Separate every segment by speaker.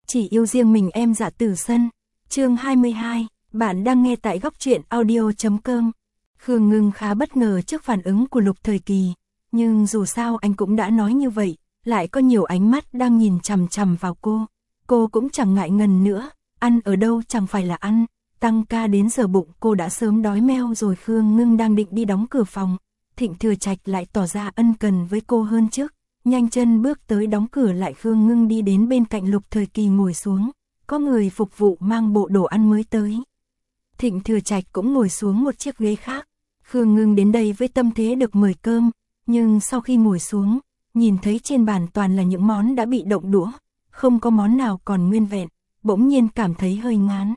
Speaker 1: chỉ yêu riêng mình em Dạ Tử Sân. Chương 22, bạn đang nghe tại góc truyện audio.com. Khương Ngưng khá bất ngờ trước phản ứng của Lục Thời Kỳ, nhưng dù sao anh cũng đã nói như vậy, lại có nhiều ánh mắt đang nhìn chằm chằm vào cô cũng chẳng ngại ngần nữa, ăn ở đâu chẳng phải là ăn, tăng ca đến giờ bụng cô đã sớm đói meo rồi. Khương Ngưng đang định đi đóng cửa phòng, Thịnh Thừa Trạch lại tỏ ra ân cần với cô hơn trước, nhanh chân bước tới đóng cửa lại. Khương Ngưng đi đến bên cạnh Lục Thời Kỳ ngồi xuống, có người phục vụ mang bộ đồ ăn mới tới. Thịnh Thừa Trạch cũng ngồi xuống một chiếc ghế khác. Khương Ngưng đến đây với tâm thế được mời cơm, nhưng sau khi ngồi xuống, nhìn thấy trên bàn toàn là những món đã bị động đũa, không có món nào còn nguyên vẹn, bỗng nhiên cảm thấy hơi ngán.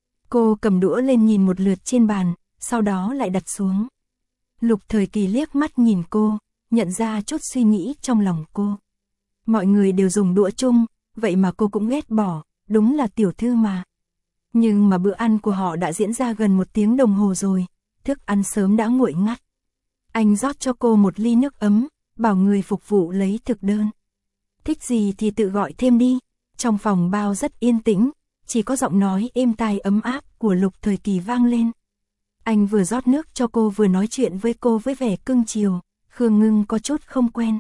Speaker 1: Cô cầm đũa lên nhìn một lượt trên bàn, sau đó lại đặt xuống. Lục Thời Kỳ liếc mắt nhìn cô, nhận ra chút suy nghĩ trong lòng cô. Mọi người đều dùng đũa chung, vậy mà cô cũng ghét bỏ, đúng là tiểu thư mà. Nhưng mà bữa ăn của họ đã diễn ra gần 1 tiếng đồng hồ rồi, thức ăn sớm đã nguội ngắt. Anh rót cho cô một ly nước ấm, bảo người phục vụ lấy thực đơn. Thích gì thì tự gọi thêm đi. Trong phòng bao rất yên tĩnh, chỉ có giọng nói êm tai ấm áp của Lục Thời Kỳ vang lên. Anh vừa rót nước cho cô vừa nói chuyện với cô với vẻ cưng chiều. Khương Ngưng có chút không quen.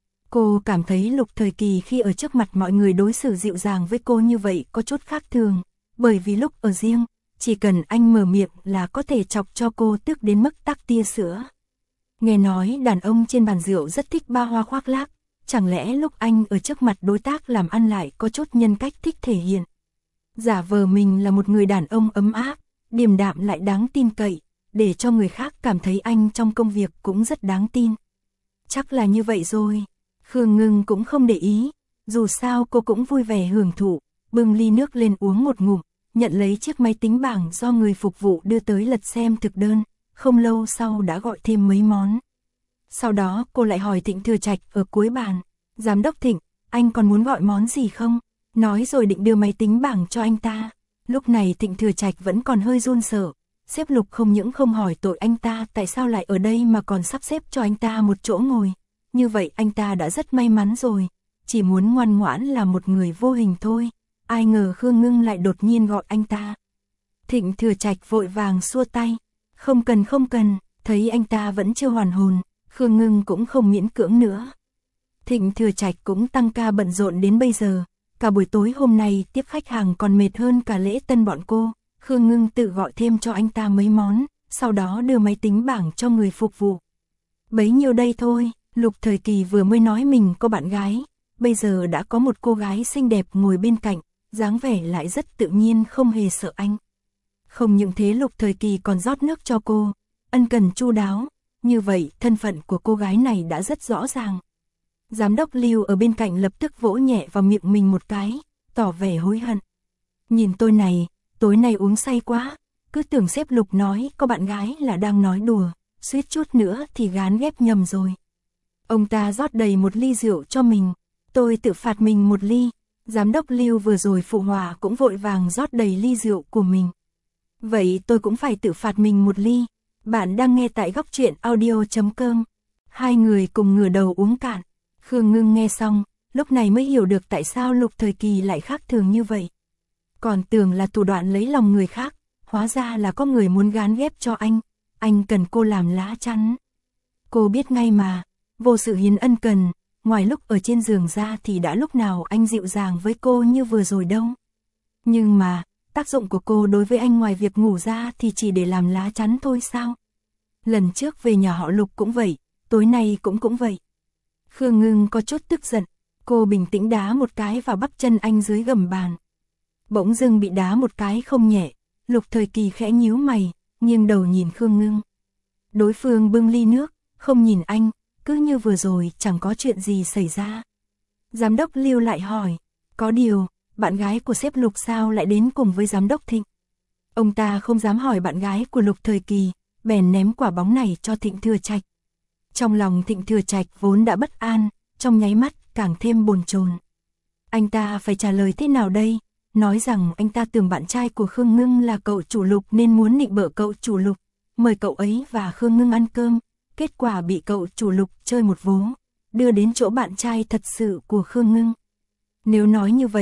Speaker 1: Cô cảm thấy Lục Thời Kỳ khi ở trước mặt mọi người đối xử dịu dàng với cô như vậy có chút khác thường, bởi vì lúc ở riêng, chỉ cần anh mở miệng là có thể chọc cho cô tức đến mức tắc tia sữa. Nghe nói đàn ông trên bàn rượu rất thích ba hoa khoác lác, chẳng lẽ lúc anh ở trước mặt đối tác làm ăn lại có chút nhân cách thích thể hiện. Giả vờ mình là một người đàn ông ấm áp, điềm đạm lại đáng tin cậy, để cho người khác cảm thấy anh trong công việc cũng rất đáng tin. Chắc là như vậy rồi. Khương Ngưng cũng không để ý, dù sao cô cũng vui vẻ hưởng thụ, bưng ly nước lên uống một ngụm, nhận lấy chiếc máy tính bảng do người phục vụ đưa tới lật xem thực đơn, không lâu sau đã gọi thêm mấy món. Sau đó cô lại hỏi Thịnh Thừa Trạch ở cuối bàn, Giám đốc Thịnh, anh còn muốn gọi món gì không? Nói rồi định đưa máy tính bảng cho anh ta. Lúc này Thịnh Thừa Trạch vẫn còn hơi run sợ. Sếp Lục không những không hỏi tội anh ta tại sao lại ở đây mà còn sắp xếp cho anh ta một chỗ ngồi. Như vậy anh ta đã rất may mắn rồi, chỉ muốn ngoan ngoãn là một người vô hình thôi. Ai ngờ Khương Ngưng lại đột nhiên gọi anh ta. Thịnh Thừa Trạch vội vàng xua tay. Không cần, thấy anh ta vẫn chưa hoàn hồn, Khương Ngưng cũng không miễn cưỡng nữa. Thịnh Thừa Trạch cũng tăng ca bận rộn đến bây giờ, cả buổi tối hôm nay tiếp khách hàng còn mệt hơn cả lễ tân bọn cô. Khương Ngưng tự gọi thêm cho anh ta mấy món, sau đó đưa máy tính bảng cho người phục vụ. Bấy nhiêu đây thôi, Lục Thời Kỳ vừa mới nói mình có bạn gái, bây giờ đã có một cô gái xinh đẹp ngồi bên cạnh, dáng vẻ lại rất tự nhiên không hề sợ anh. Không những thế Lục Thời Kỳ còn rót nước cho cô, ân cần chu đáo, như vậy thân phận của cô gái này đã rất rõ ràng. Giám đốc Lưu ở bên cạnh lập tức vỗ nhẹ vào miệng mình một cái, tỏ vẻ hối hận. Nhìn tôi này, tối nay uống say quá, cứ tưởng sếp Lục nói có bạn gái là đang nói đùa, suýt chút nữa thì gán ghép nhầm rồi. Ông ta rót đầy một ly rượu cho mình, tôi tự phạt mình một ly. Giám đốc Lưu vừa rồi phụ họa cũng vội vàng rót đầy ly rượu của mình. Vậy tôi cũng phải tự phạt mình một ly. Bạn đang nghe tại góc truyện audio.com. Hai người cùng ngửa đầu uống cạn. Khương Ngưng nghe xong, lúc này mới hiểu được tại sao Lục Thời Kỳ lại khác thường như vậy. Còn tưởng là thủ đoạn lấy lòng người khác, hóa ra là có người muốn gán ghép cho anh cần cô làm lá chắn. Cô biết ngay mà, vô sự hiến ân cần, ngoài lúc ở trên giường ra thì đã lúc nào anh dịu dàng với cô như vừa rồi đâu. Nhưng mà, tác dụng của cô đối với anh ngoài việc ngủ ra thì chỉ để làm lá chắn thôi sao? Lần trước về nhà họ Lục cũng vậy, tối nay cũng vậy. Khương Ngưng có chút tức giận, cô bình tĩnh đá một cái vào bắp chân anh dưới gầm bàn. Bỗng dưng bị đá một cái không nhẹ, Lục Thời Kỳ khẽ nhíu mày, nghiêng đầu nhìn Khương Ngưng. Đối phương bưng ly nước, không nhìn anh, cứ như vừa rồi chẳng có chuyện gì xảy ra. Giám đốc Lưu lại hỏi, có điều, bạn gái của sếp Lục sao lại đến cùng với giám đốc Thịnh? Ông ta không dám hỏi bạn gái của Lục Thời Kỳ, bèn ném quả bóng này cho Thịnh Thừa Trạch. Trong lòng Thịnh Thừa Trạch vốn đã bất an, trong nháy mắt càng thêm bồn chồn. Anh ta phải trả lời thế nào đây? Nói rằng anh ta tưởng bạn trai của Khương Ngưng là cậu chủ Lục nên muốn nịnh bợ cậu chủ Lục, mời cậu ấy và Khương Ngưng ăn cơm, kết quả bị cậu chủ Lục chơi một vố, đưa đến chỗ bạn trai thật sự của Khương Ngưng. Nếu nói như vậy,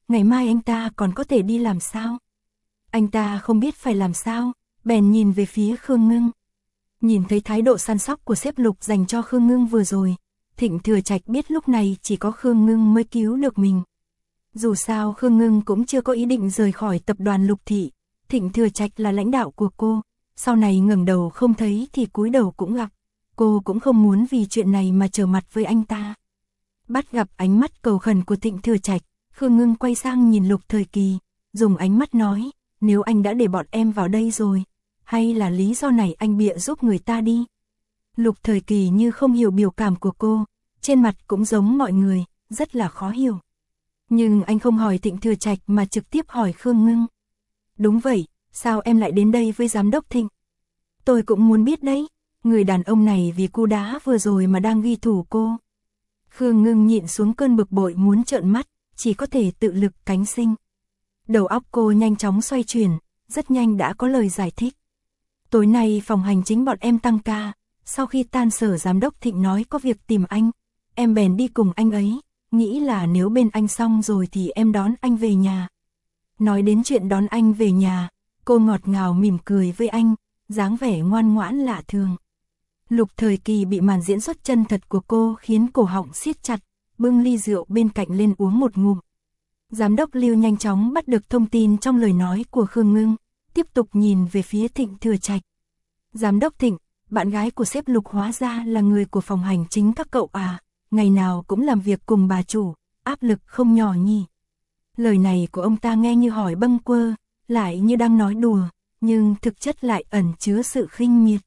Speaker 1: ngày mai anh ta còn có thể đi làm sao? Anh ta không biết phải làm sao, bèn nhìn về phía Khương Ngưng. Nhìn thấy thái độ săn sóc của sếp Lục dành cho Khương Ngưng vừa rồi, Thịnh Thừa Trạch biết lúc này chỉ có Khương Ngưng mới cứu được mình. Dù sao Khương Ngưng cũng chưa có ý định rời khỏi tập đoàn Lục Thị, Thịnh Thừa Trạch là lãnh đạo của cô, sau này ngẩng đầu không thấy thì cúi đầu cũng gặp, cô cũng không muốn vì chuyện này mà trở mặt với anh ta. Bắt gặp ánh mắt cầu khẩn của Thịnh Thừa Trạch, Khương Ngưng quay sang nhìn Lục Thời Kỳ, dùng ánh mắt nói, nếu anh đã để bọn em vào đây rồi, hay là lý do này anh bịa giúp người ta đi. Lục Thời Kỳ như không hiểu biểu cảm của cô, trên mặt cũng giống mọi người, rất là khó hiểu. Nhưng anh không hỏi Thịnh Thừa Trạch mà trực tiếp hỏi Khương Ngưng. Đúng vậy, sao em lại đến đây với giám đốc Thịnh? Tôi cũng muốn biết đấy, người đàn ông này vì cú đá vừa rồi mà đang ghi thủ cô. Khương Ngưng nhịn xuống cơn bực bội muốn trợn mắt, chỉ có thể tự lực cánh sinh. Đầu óc cô nhanh chóng xoay chuyển, rất nhanh đã có lời giải thích. Tối nay phòng hành chính bọn em tăng ca, sau khi tan sở giám đốc Thịnh nói có việc tìm anh, em bèn đi cùng anh ấy, nghĩ là nếu bên anh xong rồi thì em đón anh về nhà. Nói đến chuyện đón anh về nhà, cô ngọt ngào mỉm cười với anh, dáng vẻ ngoan ngoãn lạ thường. Lục Thời Kỳ bị màn diễn xuất chân thật của cô khiến cổ họng siết chặt, bưng ly rượu bên cạnh lên uống một ngụm. Giám đốc Lưu nhanh chóng bắt được thông tin trong lời nói của Khương Ngưng, tiếp tục nhìn về phía Thịnh Thừa Trạch. Giám đốc Thịnh, bạn gái của sếp Lục hóa ra là người của phòng hành chính các cậu à, ngày nào cũng làm việc cùng bà chủ, áp lực không nhỏ nhỉ. Lời này của ông ta nghe như hỏi bâng quơ, lại như đang nói đùa, nhưng thực chất lại ẩn chứa sự khinh miệt.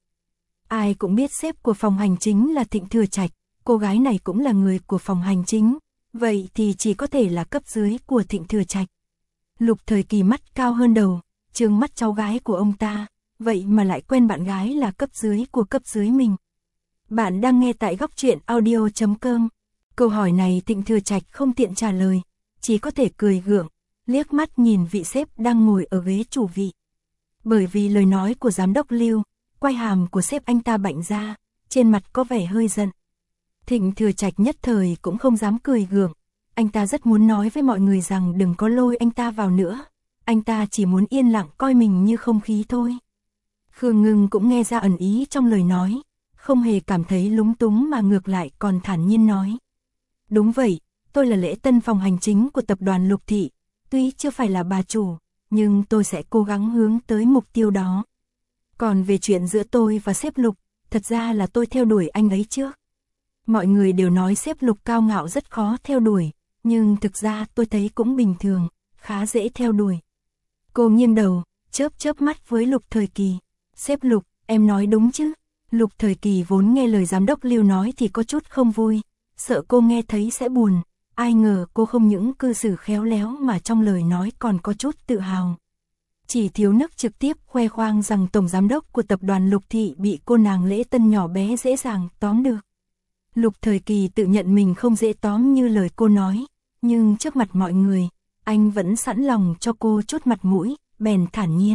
Speaker 1: Ai cũng biết sếp của phòng hành chính là Thịnh Thừa Trạch, cô gái này cũng là người của phòng hành chính, vậy thì chỉ có thể là cấp dưới của Thịnh Thừa Trạch. Lục Thời Kỳ mắt cao hơn đầu, trừng mắt cháu gái của ông ta, vậy mà lại quen bạn gái là cấp dưới của cấp dưới mình. Bạn đang nghe tại góc truyện audio.com. Câu hỏi này Thịnh Thừa Trạch không tiện trả lời, chỉ có thể cười gượng, liếc mắt nhìn vị sếp đang ngồi ở ghế chủ vị. Bởi vì lời nói của giám đốc Lưu, quai hàm của sếp anh ta bạnh ra, trên mặt có vẻ hơi giận. Thịnh Thừa Trạch nhất thời cũng không dám cười gượng, anh ta rất muốn nói với mọi người rằng đừng có lôi anh ta vào nữa, anh ta chỉ muốn yên lặng coi mình như không khí thôi. Khương Ngưng cũng nghe ra ẩn ý trong lời nói, không hề cảm thấy lúng túng mà ngược lại còn thản nhiên nói. Đúng vậy, tôi là lễ tân phòng hành chính của tập đoàn Lục Thị, tuy chưa phải là bà chủ, nhưng tôi sẽ cố gắng hướng tới mục tiêu đó. Còn về chuyện giữa tôi và sếp Lục, thật ra là tôi theo đuổi anh ấy trước. Mọi người đều nói sếp Lục cao ngạo rất khó theo đuổi, nhưng thực ra tôi thấy cũng bình thường, khá dễ theo đuổi. Cô nghiêng đầu, chớp mắt với Lục Thời Kỳ. Sếp Lục, em nói đúng chứ? Lục Thời Kỳ vốn nghe lời giám đốc Lưu nói thì có chút không vui, sợ cô nghe thấy sẽ buồn. Ai ngờ cô không những cư xử khéo léo mà trong lời nói còn có chút tự hào. Chỉ thiếu nức trực tiếp khoe khoang rằng tổng giám đốc của tập đoàn Lục Thị bị cô nàng lễ tân nhỏ bé dễ dàng tóm được. Lục Thời Kỳ tự nhận mình không dễ tóm như lời cô nói, nhưng trước mặt mọi người, anh vẫn sẵn lòng cho cô chút mặt mũi, bèn thản nhiên.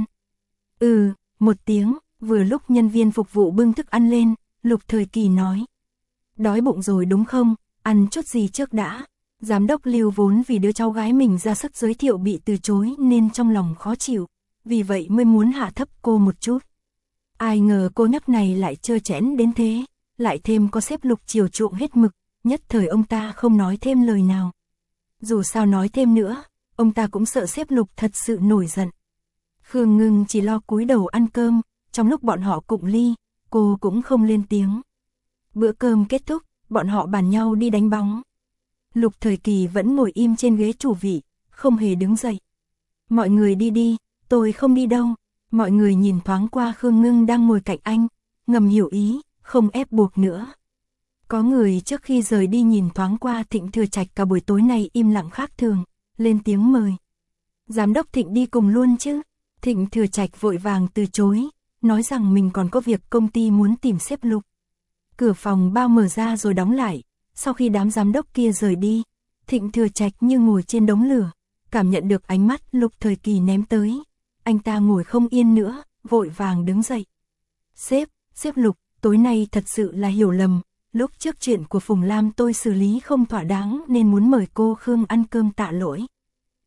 Speaker 1: Một tiếng, vừa lúc nhân viên phục vụ bưng thức ăn lên, Lục Thời Kỳ nói. Đói bụng rồi đúng không, ăn chút gì trước đã. Giám đốc Lưu vốn vì đứa cháu gái mình ra sức giới thiệu bị từ chối nên trong lòng khó chịu, vì vậy mới muốn hạ thấp cô một chút. Ai ngờ cô nhóc này lại trơ trẽn đến thế, lại thêm có sếp Lục chiều chuộng hết mực, nhất thời ông ta không nói thêm lời nào. Dù sao nói thêm nữa, ông ta cũng sợ sếp Lục thật sự nổi giận. Khương Ngưng chỉ lo cúi đầu ăn cơm, trong lúc bọn họ cụng ly, cô cũng không lên tiếng. Bữa cơm kết thúc, bọn họ bàn nhau đi đánh bóng. Lục Thời Kỳ vẫn ngồi im trên ghế chủ vị, không hề đứng dậy. Mọi người đi đi, tôi không đi đâu. Mọi người nhìn thoáng qua Khương Ngưng đang ngồi cạnh anh, ngầm hiểu ý, không ép buộc nữa. Có người trước khi rời đi nhìn thoáng qua Thịnh Thừa Trạch cả buổi tối này im lặng khác thường, lên tiếng mời. Giám đốc Thịnh đi cùng luôn chứ? Thịnh Thừa Trạch vội vàng từ chối, nói rằng mình còn có việc công ty muốn tìm sếp Lục. Cửa phòng bao mở ra rồi đóng lại, sau khi đám giám đốc kia rời đi, Thịnh Thừa Trạch như ngồi trên đống lửa, cảm nhận được ánh mắt Lục Thời Kỳ ném tới. Anh ta ngồi không yên nữa, vội vàng đứng dậy. Sếp Lục, tối nay thật sự là hiểu lầm, lúc trước chuyện của Phùng Lam tôi xử lý không thỏa đáng nên muốn mời cô Khương ăn cơm tạ lỗi.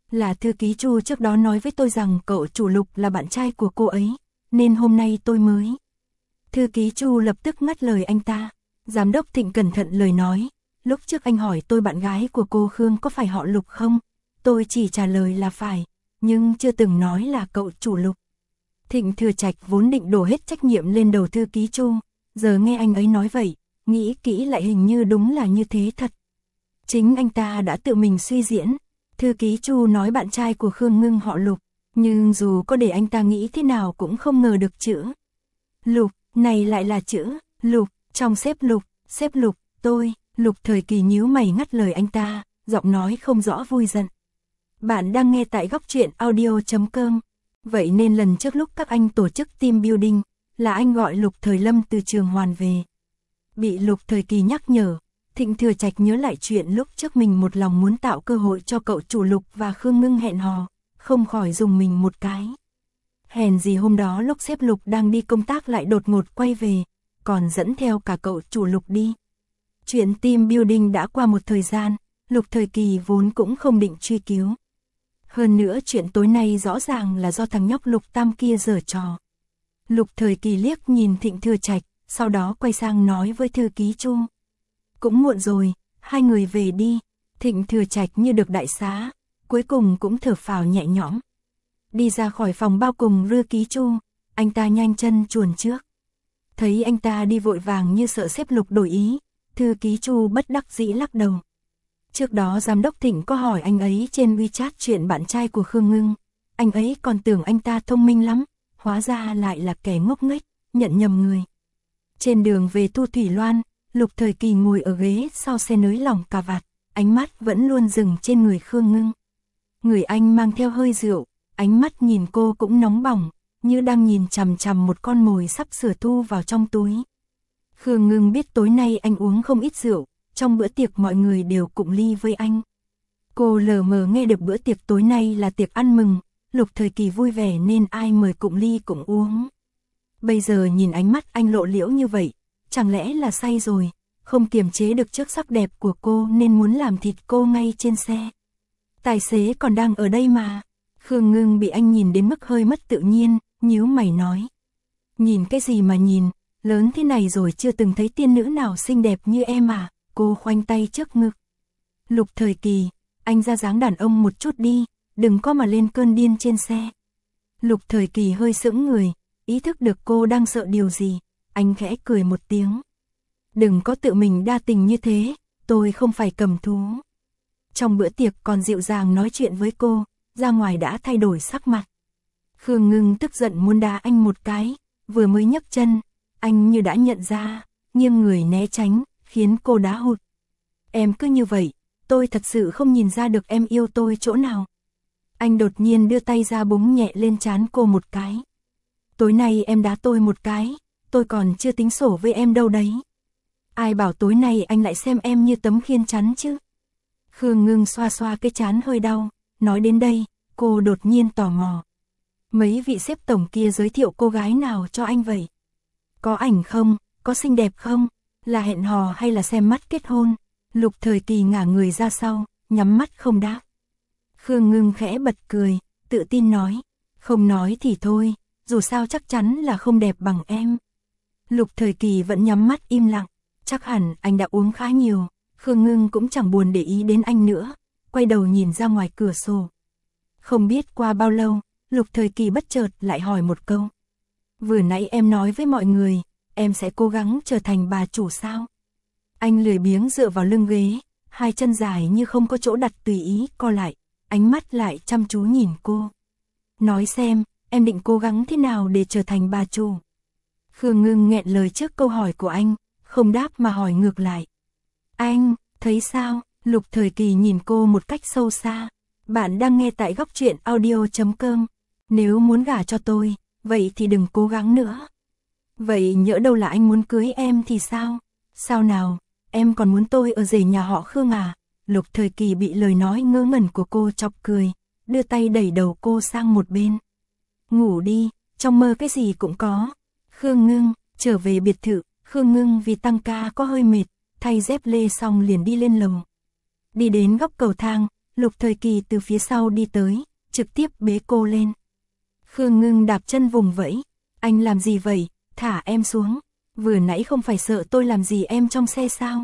Speaker 1: Là thư ký Chu trước đó nói với tôi rằng cậu chủ Lục là bạn trai của cô ấy, nên hôm nay tôi mới. Thư ký Chu lập tức ngắt lời anh ta. Giám đốc Thịnh cẩn thận lời nói, lúc trước anh hỏi tôi bạn gái của cô Khương có phải họ Lục không? Tôi chỉ trả lời là phải, nhưng chưa từng nói là cậu chủ Lục. Thịnh Thừa Trạch vốn định đổ hết trách nhiệm lên đầu thư ký Chu, giờ nghe anh ấy nói vậy, nghĩ kỹ lại hình như đúng là như thế thật. Chính anh ta đã tự mình suy diễn, thư ký Chu nói bạn trai của Khương Ngưng họ Lục, nhưng dù có để anh ta nghĩ thế nào cũng không ngờ được chữ Lục này lại là chữ Lục trong xếp Lục, tôi. Lục Thời Kỳ nhíu mày ngắt lời anh ta, giọng nói không rõ vui giận. Bạn đang nghe tại góc truyện audio.com. Vậy nên lần trước lúc các anh tổ chức team building, là anh gọi Lục Thời Lâm từ trường Hoàn về. Bị Lục Thời Kỳ nhắc nhở, Thịnh Thừa Trạch nhớ lại chuyện lúc trước mình một lòng muốn tạo cơ hội cho cậu chủ Lục và Khương Ngưng hẹn hò, không khỏi dùng mình một cái. Hèn gì hôm đó lúc sếp Lục đang đi công tác lại đột ngột quay về, còn dẫn theo cả cậu chủ Lục đi. Chuyện team building đã qua một thời gian, Lục Thời Kỳ vốn cũng không định truy cứu. Hơn nữa chuyện tối nay rõ ràng là do thằng nhóc Lục Tam kia giở trò. Lục Thời Kỳ liếc nhìn Thịnh Thừa Trạch, sau đó quay sang nói với thư ký Chu. Cũng muộn rồi, hai người về đi. Thịnh Thừa Trạch như được đại xá, cuối cùng cũng thở phào nhẹ nhõm. Đi ra khỏi phòng bao cùng thư ký Chu, anh ta nhanh chân chuồn trước. Thấy anh ta đi vội vàng như sợ sếp Lục đổi ý, thư ký Chu bất đắc dĩ lắc đầu. Trước đó giám đốc Thịnh có hỏi anh ấy trên WeChat chuyện bạn trai của Khương Ngưng, anh ấy còn tưởng anh ta thông minh lắm, hóa ra lại là kẻ ngốc nghếch, nhận nhầm người. Trên đường về Thu Thủy Loan, Lục Thời Kỳ ngồi ở ghế sau xe nới lỏng cà vạt, ánh mắt vẫn luôn dừng trên người Khương Ngưng. Người anh mang theo hơi rượu, ánh mắt nhìn cô cũng nóng bỏng, như đang nhìn chằm chằm một con mồi sắp sửa thu vào trong túi. Khương Ngưng biết tối nay anh uống không ít rượu, trong bữa tiệc mọi người đều cụng ly với anh. Cô lờ mờ nghe được bữa tiệc tối nay là tiệc ăn mừng, Lục Thời Kỳ vui vẻ nên ai mời cụng ly cũng uống. Bây giờ nhìn ánh mắt anh lộ liễu như vậy, chẳng lẽ là say rồi, không kiềm chế được trước sắc đẹp của cô nên muốn làm thịt cô ngay trên xe. Tài xế còn đang ở đây mà. Khương Ngưng bị anh nhìn đến mức hơi mất tự nhiên, nhíu mày nói. Nhìn cái gì mà nhìn, lớn thế này rồi chưa từng thấy tiên nữ nào xinh đẹp như em à, cô khoanh tay trước ngực. Lục Thời Kỳ, anh ra dáng đàn ông một chút đi, đừng có mà lên cơn điên trên xe. Lục Thời Kỳ hơi sững người, ý thức được cô đang sợ điều gì, anh khẽ cười một tiếng. Đừng có tự mình đa tình như thế, tôi không phải cầm thú. Trong bữa tiệc còn dịu dàng nói chuyện với cô, ra ngoài đã thay đổi sắc mặt. Khương Ngưng tức giận muốn đá anh một cái, vừa mới nhấc chân, anh như đã nhận ra, nghiêng người né tránh, khiến cô đá hụt. Em cứ như vậy, tôi thật sự không nhìn ra được em yêu tôi chỗ nào. Anh đột nhiên đưa tay ra búng nhẹ lên trán cô một cái. Tối nay em đá tôi một cái, tôi còn chưa tính sổ với em đâu đấy. Ai bảo tối nay anh lại xem em như tấm khiên chắn chứ. Khương Ngưng xoa xoa cái trán hơi đau, nói đến đây, cô đột nhiên tò mò. Mấy vị sếp tổng kia giới thiệu cô gái nào cho anh vậy? Có ảnh không, có xinh đẹp không, là hẹn hò hay là xem mắt kết hôn? Lục Thời Kỳ ngả người ra sau, nhắm mắt không đáp. Khương Ngưng khẽ bật cười, tự tin nói, không nói thì thôi, dù sao chắc chắn là không đẹp bằng em. Lục Thời Kỳ vẫn nhắm mắt im lặng, chắc hẳn anh đã uống khá nhiều. Khương Ngưng cũng chẳng buồn để ý đến anh nữa, quay đầu nhìn ra ngoài cửa sổ. Không biết qua bao lâu, Lục Thời Kỳ bất chợt lại hỏi một câu. Vừa nãy em nói với mọi người, em sẽ cố gắng trở thành bà chủ sao? Anh lười biếng dựa vào lưng ghế, hai chân dài như không có chỗ đặt tùy ý co lại, ánh mắt lại chăm chú nhìn cô. Nói xem, em định cố gắng thế nào để trở thành bà chủ? Khương Ngưng nghẹn lời trước câu hỏi của anh, không đáp mà hỏi ngược lại. Anh, thấy sao? Lục Thời Kỳ nhìn cô một cách sâu xa. Bạn đang nghe tại góc truyện audio.com. Nếu muốn gả cho tôi, vậy thì đừng cố gắng nữa. Vậy nhỡ đâu là anh muốn cưới em thì sao? Sao nào, em còn muốn tôi ở rể nhà họ Khương à? Lục Thời Kỳ bị lời nói ngớ ngẩn của cô chọc cười, đưa tay đẩy đầu cô sang một bên. Ngủ đi, trong mơ cái gì cũng có. Khương Ngưng, trở về biệt thự, Khương Ngưng vì tăng ca có hơi mệt, thay dép lê xong liền đi lên lầu. Đi đến góc cầu thang, Lục Thời Kỳ từ phía sau đi tới, trực tiếp bế cô lên. Khương Ngưng đạp chân vùng vẫy, anh làm gì vậy, thả em xuống, vừa nãy không phải sợ tôi làm gì em trong xe sao?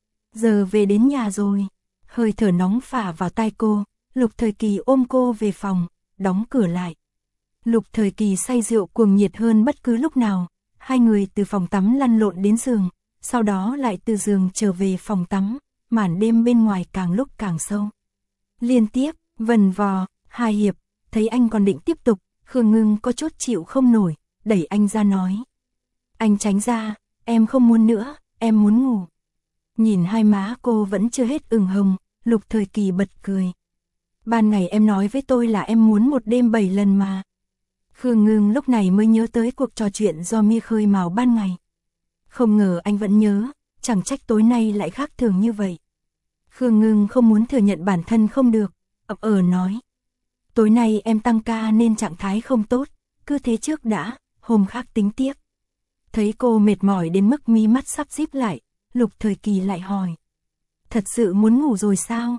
Speaker 1: Giờ về đến nhà rồi, hơi thở nóng phả vào tai cô, Lục Thời Kỳ ôm cô về phòng, đóng cửa lại. Lục Thời Kỳ say rượu cuồng nhiệt hơn bất cứ lúc nào, hai người từ phòng tắm lăn lộn đến giường, sau đó lại từ giường trở về phòng tắm, màn đêm bên ngoài càng lúc càng sâu. Liên tiếp, vần vò, 2 hiệp, thấy anh còn định tiếp tục, Khương Ngưng có chút chịu không nổi, đẩy anh ra nói. Anh tránh ra, em không muốn nữa, em muốn ngủ. Nhìn hai má cô vẫn chưa hết ửng hồng, Lục Thời Kỳ bật cười. Ban ngày em nói với tôi là em muốn một đêm 7 lần mà. Khương Ngưng lúc này mới nhớ tới cuộc trò chuyện do Mia khơi mào ban ngày. Không ngờ anh vẫn nhớ, chẳng trách tối nay lại khác thường như vậy. Khương Ngưng không muốn thừa nhận bản thân không được, ậm nói. Tối nay em tăng ca nên trạng thái không tốt, cứ thế trước đã, hôm khác tính tiếp. Thấy cô mệt mỏi đến mức mí mắt sắp díp lại, Lục Thời Kỳ lại hỏi. Thật sự muốn ngủ rồi sao?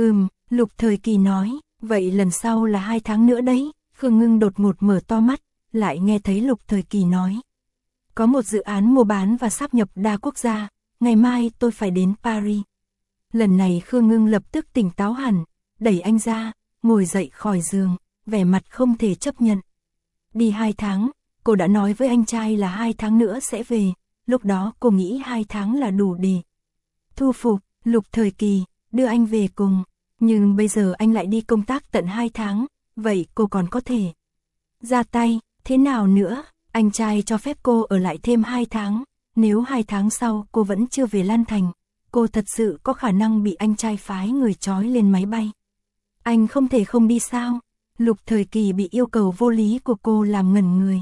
Speaker 1: Lục Thời Kỳ nói, vậy lần sau là 2 tháng nữa đấy. Khương Ngưng đột ngột mở to mắt, lại nghe thấy Lục Thời Kỳ nói. Có một dự án mua bán và sáp nhập đa quốc gia, ngày mai tôi phải đến Paris. Lần này Khương Ngưng lập tức tỉnh táo hẳn, đẩy anh ra, ngồi dậy khỏi giường, vẻ mặt không thể chấp nhận. Đi 2 tháng, cô đã nói với anh trai là 2 tháng nữa sẽ về, lúc đó cô nghĩ 2 tháng là đủ để thu phục. Lục Thời Kỳ, đưa anh về cùng, nhưng bây giờ anh lại đi công tác tận 2 tháng, vậy cô còn có thể ra tay, thế nào nữa? Anh trai cho phép cô ở lại thêm 2 tháng, nếu 2 tháng sau cô vẫn chưa về Lan Thành, cô thật sự có khả năng bị anh trai phái người trói lên máy bay. Anh không thể không đi sao? Lục Thời Kỳ bị yêu cầu vô lý của cô làm ngẩn người.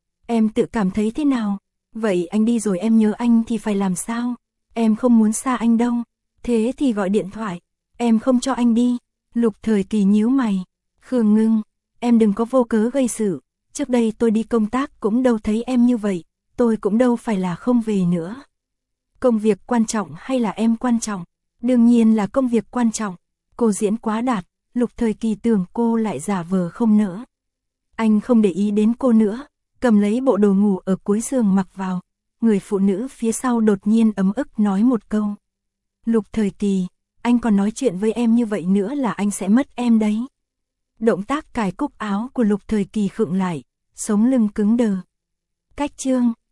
Speaker 1: Em tự cảm thấy thế nào? Vậy anh đi rồi em nhớ anh thì phải làm sao? Em không muốn xa anh đâu. Thế thì gọi điện thoại. Em không cho anh đi. Lục Thời Kỳ nhíu mày. Khương Ngưng, em đừng có vô cớ gây sự. Trước đây tôi đi công tác cũng đâu thấy em như vậy. Tôi cũng đâu phải là không về nữa. Công việc quan trọng hay là em quan trọng? Đương nhiên là công việc quan trọng. Cô diễn quá đạt. Lục Thời Kỳ tưởng cô lại giả vờ không nỡ. Anh không để ý đến cô nữa, cầm lấy bộ đồ ngủ ở cuối giường mặc vào. Người phụ nữ phía sau đột nhiên ấm ức nói một câu. Lục Thời Kỳ, anh còn nói chuyện với em như vậy nữa là anh sẽ mất em đấy. Động tác cài cúc áo của Lục Thời Kỳ khựng lại, sống lưng cứng đờ. Cách chương